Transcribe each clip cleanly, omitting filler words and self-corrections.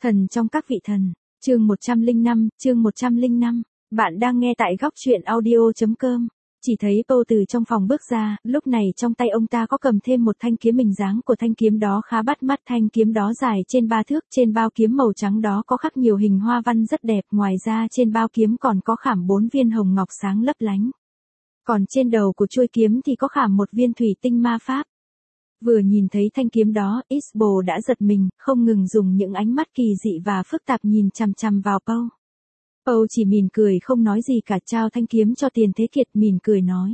Thần trong các vị thần, chương 105, bạn đang nghe tại góc truyện audio.com. Chỉ thấy Paul từ trong phòng bước ra, lúc này trong tay ông ta có cầm thêm một thanh kiếm, hình dáng của thanh kiếm đó khá bắt mắt, thanh kiếm đó dài trên 3 thước, trên bao kiếm màu trắng đó có khắc nhiều hình hoa văn rất đẹp, ngoài ra trên bao kiếm còn có khảm 4 viên hồng ngọc sáng lấp lánh. Còn trên đầu của chuôi kiếm thì có khảm một viên thủy tinh ma pháp. Vừa nhìn thấy thanh kiếm đó, Isabel đã giật mình, không ngừng dùng những ánh mắt kỳ dị và phức tạp nhìn chằm chằm vào Paul. Paul chỉ mỉm cười không nói gì cả, trao thanh kiếm cho Tiền Thế Kiệt, mỉm cười nói.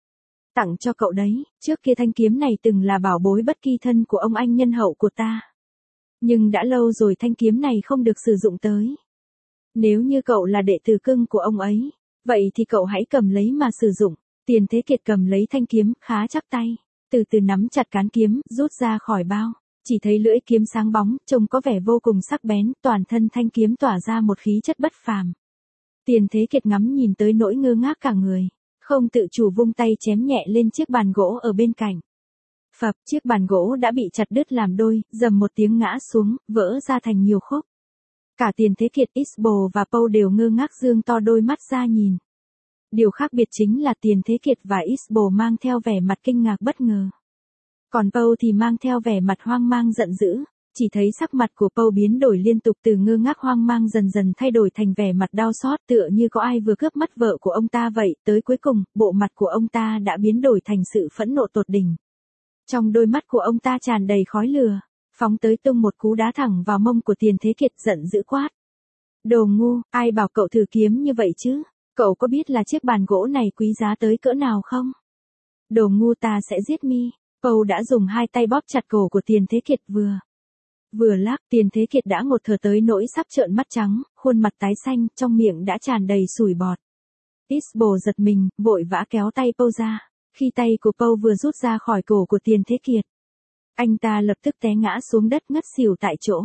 Tặng cho cậu đấy, trước kia thanh kiếm này từng là bảo bối bất kỳ thân của ông anh nhân hậu của ta. Nhưng đã lâu rồi thanh kiếm này không được sử dụng tới. Nếu như cậu là đệ tử cưng của ông ấy, vậy thì cậu hãy cầm lấy mà sử dụng. Tiền Thế Kiệt cầm lấy thanh kiếm, khá chắc tay. Từ từ nắm chặt cán kiếm, rút ra khỏi bao. Chỉ thấy lưỡi kiếm sáng bóng, trông có vẻ vô cùng sắc bén, toàn thân thanh kiếm tỏa ra một khí chất bất phàm. Tiền Thế Kiệt ngắm nhìn tới nỗi ngơ ngác cả người, không tự chủ vung tay chém nhẹ lên chiếc bàn gỗ ở bên cạnh. Phập, chiếc bàn gỗ đã bị chặt đứt làm đôi, rầm một tiếng ngã xuống, vỡ ra thành nhiều khúc. Cả Tiền Thế Kiệt, Isabel và Paul đều ngơ ngác dương to đôi mắt ra nhìn. Điều khác biệt chính là Tiền Thế Kiệt và Isabel mang theo vẻ mặt kinh ngạc bất ngờ. Còn Paul thì mang theo vẻ mặt hoang mang giận dữ, chỉ thấy sắc mặt của Paul biến đổi liên tục, từ ngơ ngác hoang mang dần dần thay đổi thành vẻ mặt đau xót, tựa như có ai vừa cướp mất vợ của ông ta vậy, tới cuối cùng, bộ mặt của ông ta đã biến đổi thành sự phẫn nộ tột đỉnh. Trong đôi mắt của ông ta tràn đầy khói lửa, phóng tới tung một cú đá thẳng vào mông của Tiền Thế Kiệt, giận dữ quát. Đồ ngu, ai bảo cậu thử kiếm như vậy chứ? Cậu có biết là chiếc bàn gỗ này quý giá tới cỡ nào không? Đồ ngu, ta sẽ giết mi. Paul đã dùng hai tay bóp chặt cổ của Tiền Thế Kiệt, vừa lắc, Tiền Thế Kiệt đã ngột thở tới nỗi sắp trợn mắt trắng, khuôn mặt tái xanh, trong miệng đã tràn đầy sủi bọt. Isabel giật mình, vội vã kéo tay Paul ra. Khi tay của Paul vừa rút ra khỏi cổ của Tiền Thế Kiệt, anh ta lập tức té ngã xuống đất ngất xỉu tại chỗ.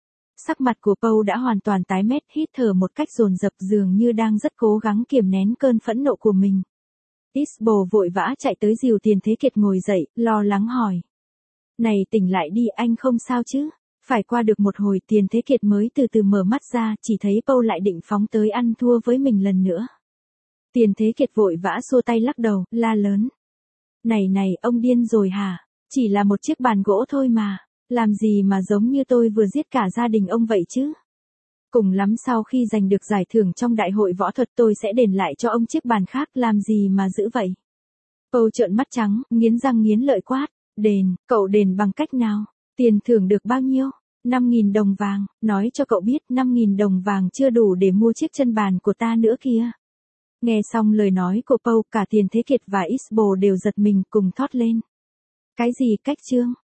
Sắc mặt của Paul đã hoàn toàn tái mét, hít thở một cách dồn dập, dường như đang rất cố gắng kiềm nén cơn phẫn nộ của mình. Isabel vội vã chạy tới dìu Tiền Thế Kiệt ngồi dậy, lo lắng hỏi. Này, tỉnh lại đi, anh không sao chứ? Phải qua được một hồi, Tiền Thế Kiệt mới từ từ mở mắt ra, chỉ thấy Paul lại định phóng tới ăn thua với mình lần nữa. Tiền Thế Kiệt vội vã xua tay lắc đầu, la lớn. Này, ông điên rồi hả? Chỉ là một chiếc bàn gỗ thôi mà. Làm gì mà giống như tôi vừa giết cả gia đình ông vậy chứ? Cùng lắm sau khi giành được giải thưởng trong đại hội võ thuật tôi sẽ đền lại cho ông chiếc bàn khác, làm gì mà giữ vậy? Paul trợn mắt trắng, nghiến răng nghiến lợi quát. Đền, cậu đền bằng cách nào? Tiền thưởng được bao nhiêu? 5.000 đồng vàng, nói cho cậu biết 5.000 đồng vàng chưa đủ để mua chiếc chân bàn của ta nữa kia. Nghe xong lời nói của Paul, cả Tiền Thế Kiệt và Isabel đều giật mình cùng thốt lên. Cái gì cách trương?